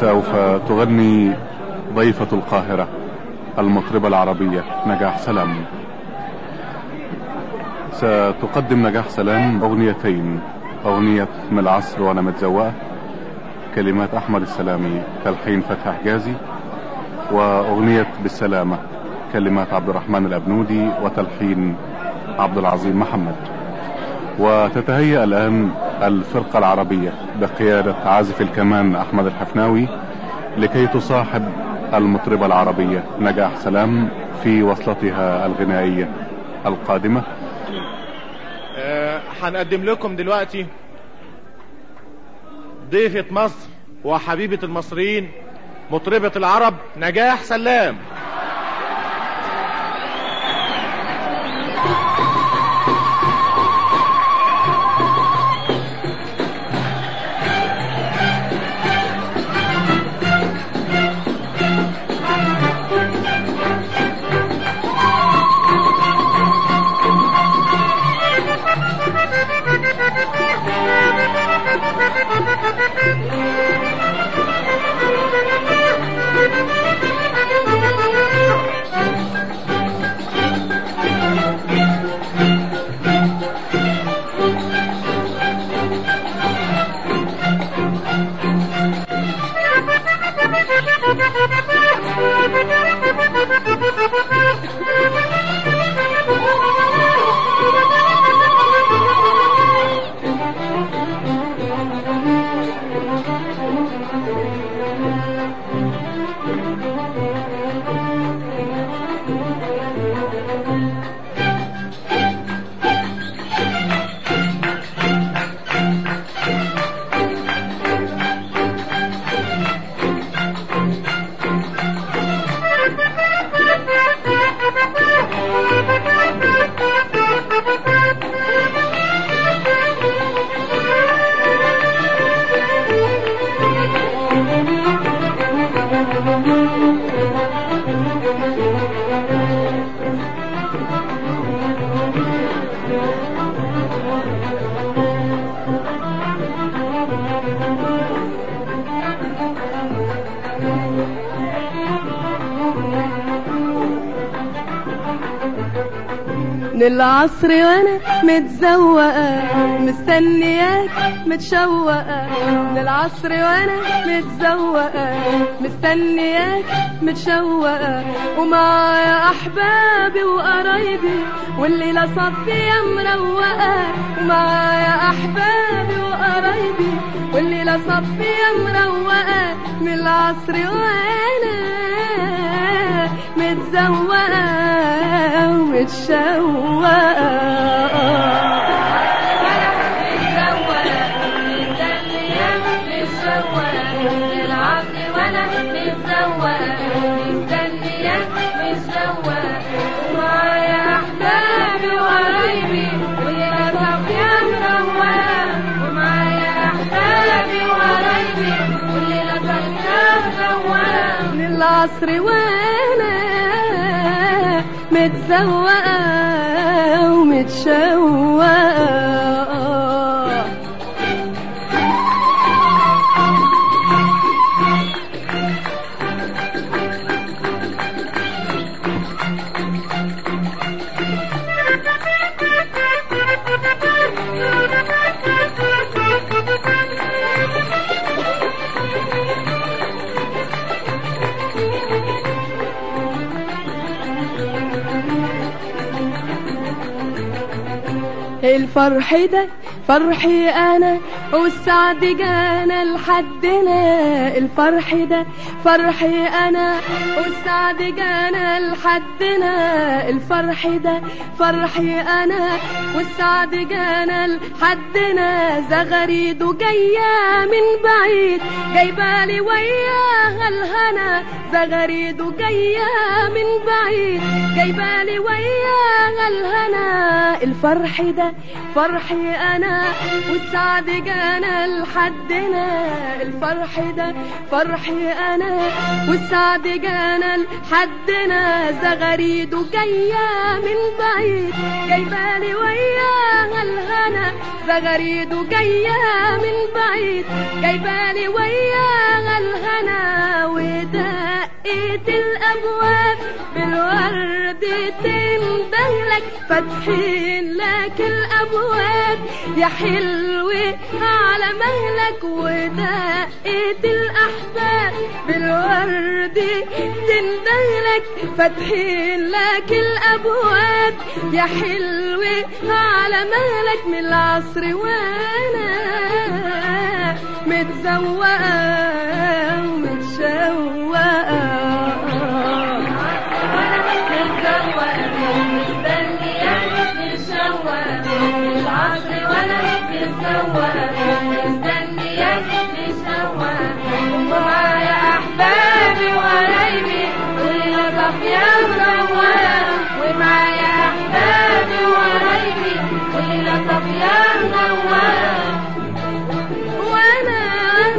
سوف تغني ضيفة القاهرة المطربة العربية نجاح سلام. ستقدم نجاح سلام أغنيتين، أغنية من العصر وأنا متزوقة كلمات أحمد السلامي تلحين فتحي حجازي، وأغنية بالسلامة كلمات عبد الرحمن الأبنودي وتلحين عبد العظيم محمد. وتتهيأ الآن الفرقة العربية بقيادة عازف الكمان أحمد الحفناوي لكي تصاحب المطربة العربية نجاح سلام في وصلتها الغنائية القادمة. هنقدم لكم دلوقتي ضيفة مصر وحبيبة المصريين مطربة العرب نجاح سلام. للعصر وانا متزوقة مستنياك متشوقة، للعصر وانا متزوقة مستنياك متشوقة، ومعايا احبابي وقرايبي والليلة صفية مروقة، ومعايا احبابي وقرايبي والليلة صفية مروقة، من العصر وانا متزوقة ومتشوقة. العصر وانا متزوقة ومتشوقة. الفرح ده فرحي انا والسعد جانا لحدنا، الفرح ده فرحي انا والسعد جانا لحدنا، الفرح ده فرحي انا والسعد جانا لحدنا، زغريده جايه من بعيد جايبالي وياها الهنا، زغريده جايه من بعيد جايبالي وياها الهنا، الفرح ده فرحي انا والسعد جانا لحدنا، الفرح ده فرحي انا والسعد جانا لحدنا، زغريده جايه من بعيد جايبالي وياها الهنا، زغريده جايه من بعيد جايبالي وياها الهنا، مهلك فاتحين لك الأبواب يا حلوة على مهلك ودقة الأحباب بالورد تندهلك فاتحين لك الأبواب يا حلوة على مهلك من العصر وانا متزوقة ومتشوقة ومعايا أحبابي وقرايبي وللأسف يا مروقة ومعايا أحبابي وقرايبي وللأسف يا مروقة وانا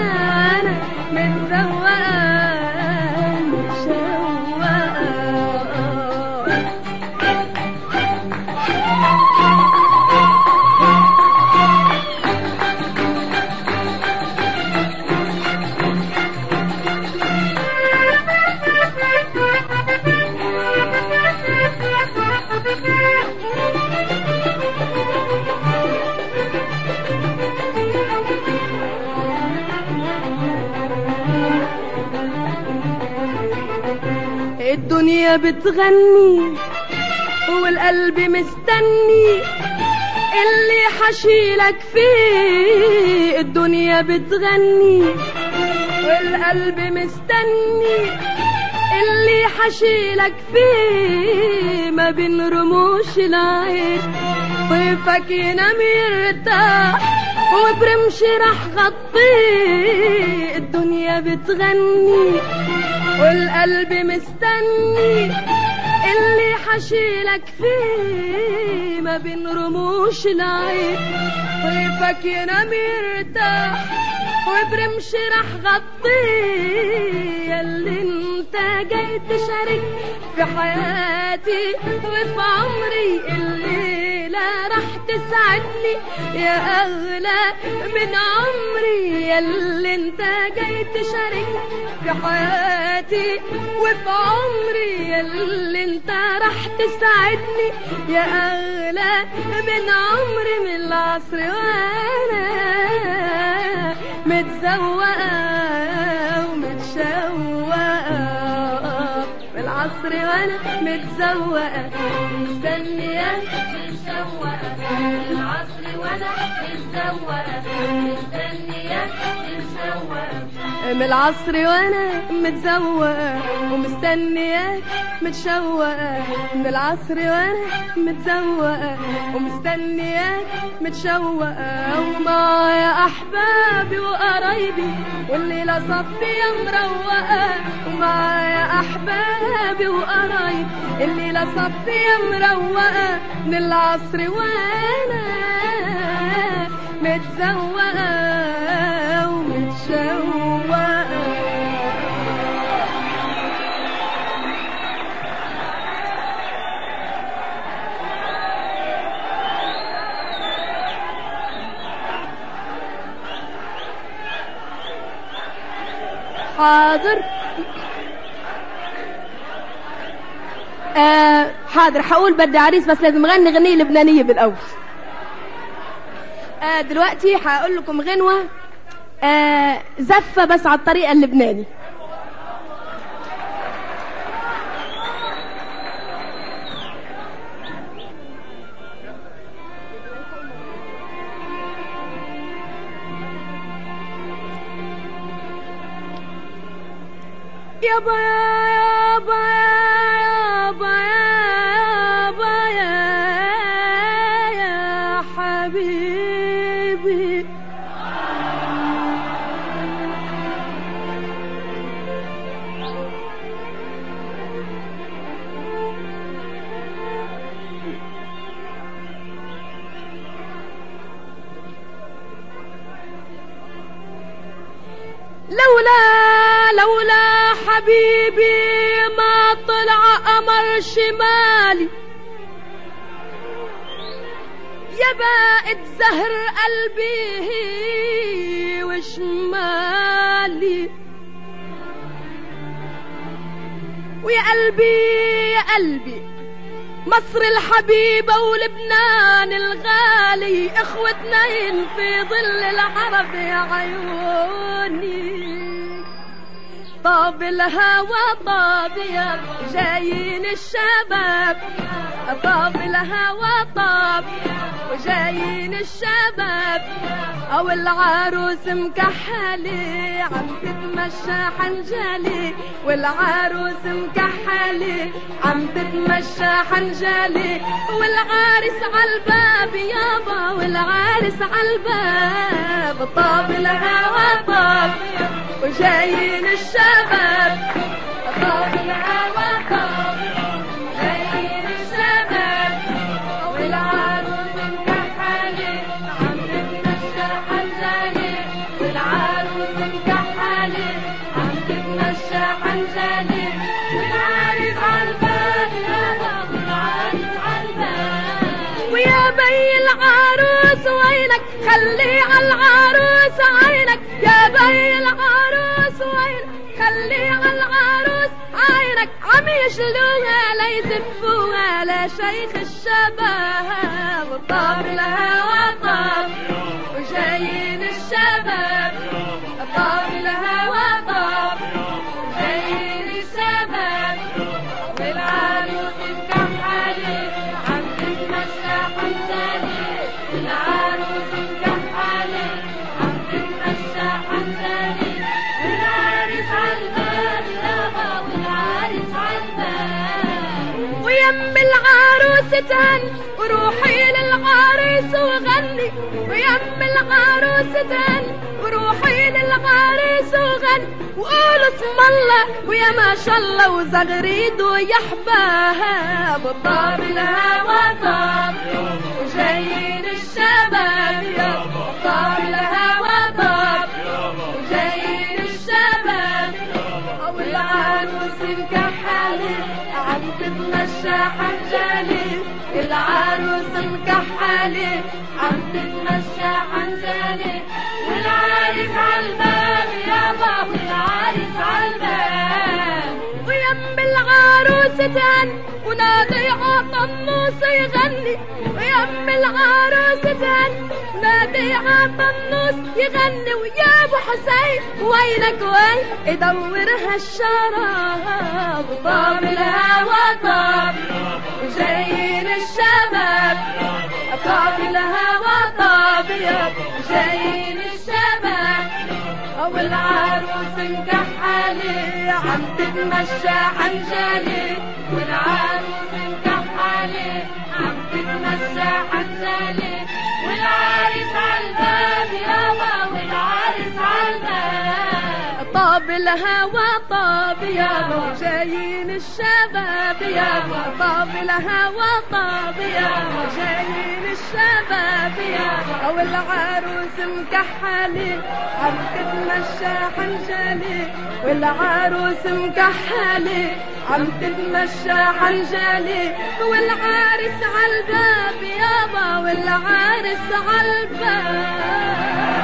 متزوقة متشوقة الدنيا بتغني والقلب مستني اللي حشيلك فيه الدنيا بتغني والقلب مستني اللي حشيلك فيه ما بين رموش العين طيفك ينام يرتاح وبرمش راح غطيه الدنيا بتغني والقلب مستني اللي حشيلك فيه ما بين رموش العين طيفك ينام يرتاح وبرمش راح غطيه ياللي انت جاي تشارك في حياتي وفي عمري الليلة راح تسعدني يا أغلى من عمري ياللي انت جاي تشارك في حياتي وفي عمري ياللي انت راح تسعدني يا أغلى من عمري من العصر وانا متزوقة ومتشوقة بالعصر وانا متزوقة مستنياك متشوقة بالعصر وانا متزوقة مستنياك متشوقة من العصر وانا متزوقة ومستنياك متشوقة من العصر وانا متزوقة ومستنياك متشوقة ومعايا احبابي وقرايبي والليلة صفية مروقة ومعايا احبابي وقرايبي الليلة صفية مروقة من العصر وانا متزوقة ومتشوقة حاضر حاضر هقول بدي عريس بس لازم غني غنية لبنانية بالأول. دلوقتي هقول لكم غنوة زفة بس على الطريقة اللبناني. يابا يابا يابا يابا يا حبيبي لولا حبيبي ما طلع قمر شمالي يا بائد زهر قلبي وشمالي ويا قلبي يا قلبي مصر الحبيبة ولبنان الغالي اخوتنين في ظل العرب يا عيوني. طاب الهوى طاب يا جايين الشباب، طاب الهوى طاب وجايين الشباب، او العروس مكحلي عم تتمشى حنجالي، والعروس مكحلي عم تتمشى حنجالي، والعارس عالباب يابا والعارس عالباب. طاب الهوى طاب وجايين الشباب، طاب الهوى طاب جايين الشباب، والعروس مكحلي عم تتمشى حنجالي، والعروس مكحلي عم تتمشى حنجالي، والعارس عالباب يابا والعارس عالباب. ويا بي العروس وينك خلي عالعروس عينك، يا بي العروس وينك خلي عالعروس عينك، عم يشلوها ليزفوها لشيخ الشباب. طاب الهوى طاب وجايين الشباب، طاب الهوى طاب وجايين الشباب، والعروس مكحلي عم تتمشى حنجالي، والعروس مكحلي عم تتمشى حنجالي، والعريس عالباب يابا والعريس عالباب. ويم العروس تهني وروحي للعريس وغني، ويم العروس تهني وروحي للعريس وغني، وقولوا اسم الله ويا ما شاء الله وزغريد ويا حباب. طاب الهوى طاب وجايين الشباب يابا، طاب الهوى طاب وجايين الشباب، والعروس مكحلي عم تتمشى حنجالي، العروس مكحلي عم تتمشى حنجالي، والعريس عالباب يابا والعريس عالباب. ويم العروس تهني ونادي عطنوس يغني، ويم العروس تهني ونادي عطنوس يغني، ويا ابو حسين وينك وين يدور هالشراب. طاب الهوى طاب وجايين الشباب، طاب الهوى طاب يابا جايين الشباب، والعروس مكحلي عم تتمشى حنجالي، والعروس مكحلي عم تتمشى حنجالي، والعريس عالباب يابا والعريس عالباب. طاب الهوى طاب يابا جايين الشباب يابا، طاب الهوى طاب يابا جايين الشباب يابا، والعروس مكحلي عم تتمشى حنجالي، والعروس مكحلي عم تتمشى حنجالي، والعارس عالباب يابا والعارس عالباب.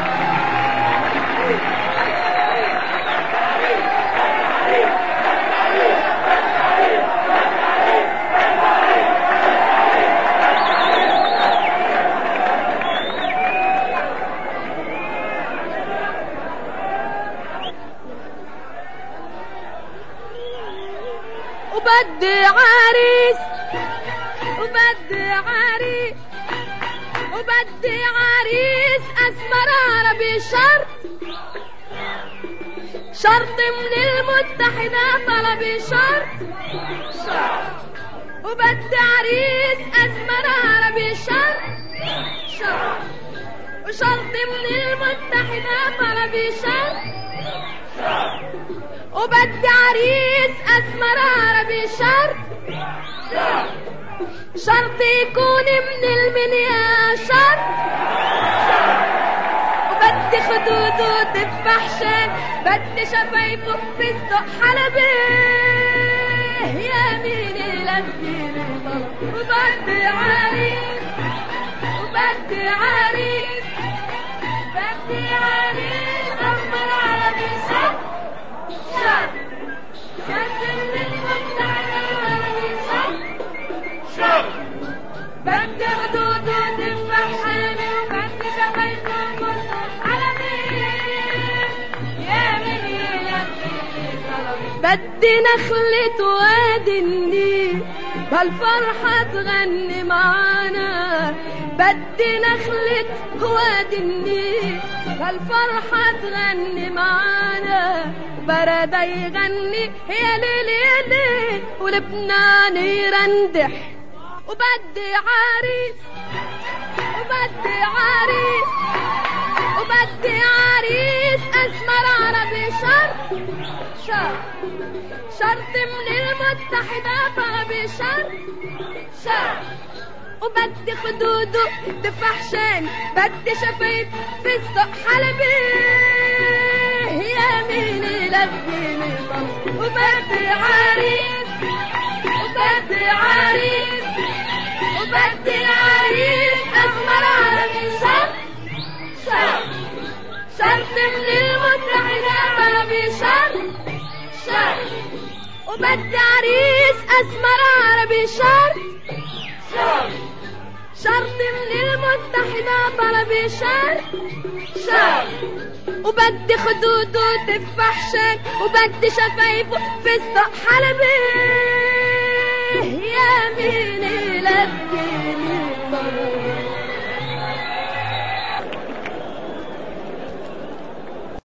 وبدي عريس وبدي عريس وبدي عريس اسمر عربي شرط من المتحدة طلبي شرط وبدي عريس اسمر عربي وشرط من المتحدة طلبي وبدي عريس اسمر عربي شرط يكون من المنيا وبدي خدود وتفاح شان، بدي شفايفه فستق حلبي يا مين لفيني طلب، وبدي عريس وبدي عريس اسمر عربي شرط من المتحدة عربي بدي نخلة وادي النيل بهالفرحة تغني معانا. بدي نخلة وادي النيل بهالفرحة تغني معانا. بردا يغني يا ليل يا ليل ولبنان يرندح. وبدي عريس وبدي عريس وبدي عريس أسمر عربي شرط من المتحدة طلبي شرط. وبدي خدوده دفحشان بدي شفايف في السوق حلبي يا ميني لبيني طل. وبدي عريس وبدي عريس وبدي عريس أسمر عربي شرط من المتحدة طلبي شرط. وبدي عريس أسمر عربي شرط من المتحدة طلبي شرط. وبدي خدوده تفحشان وبدي شفايفه في السوق حلبي يا ميني لبيني طل.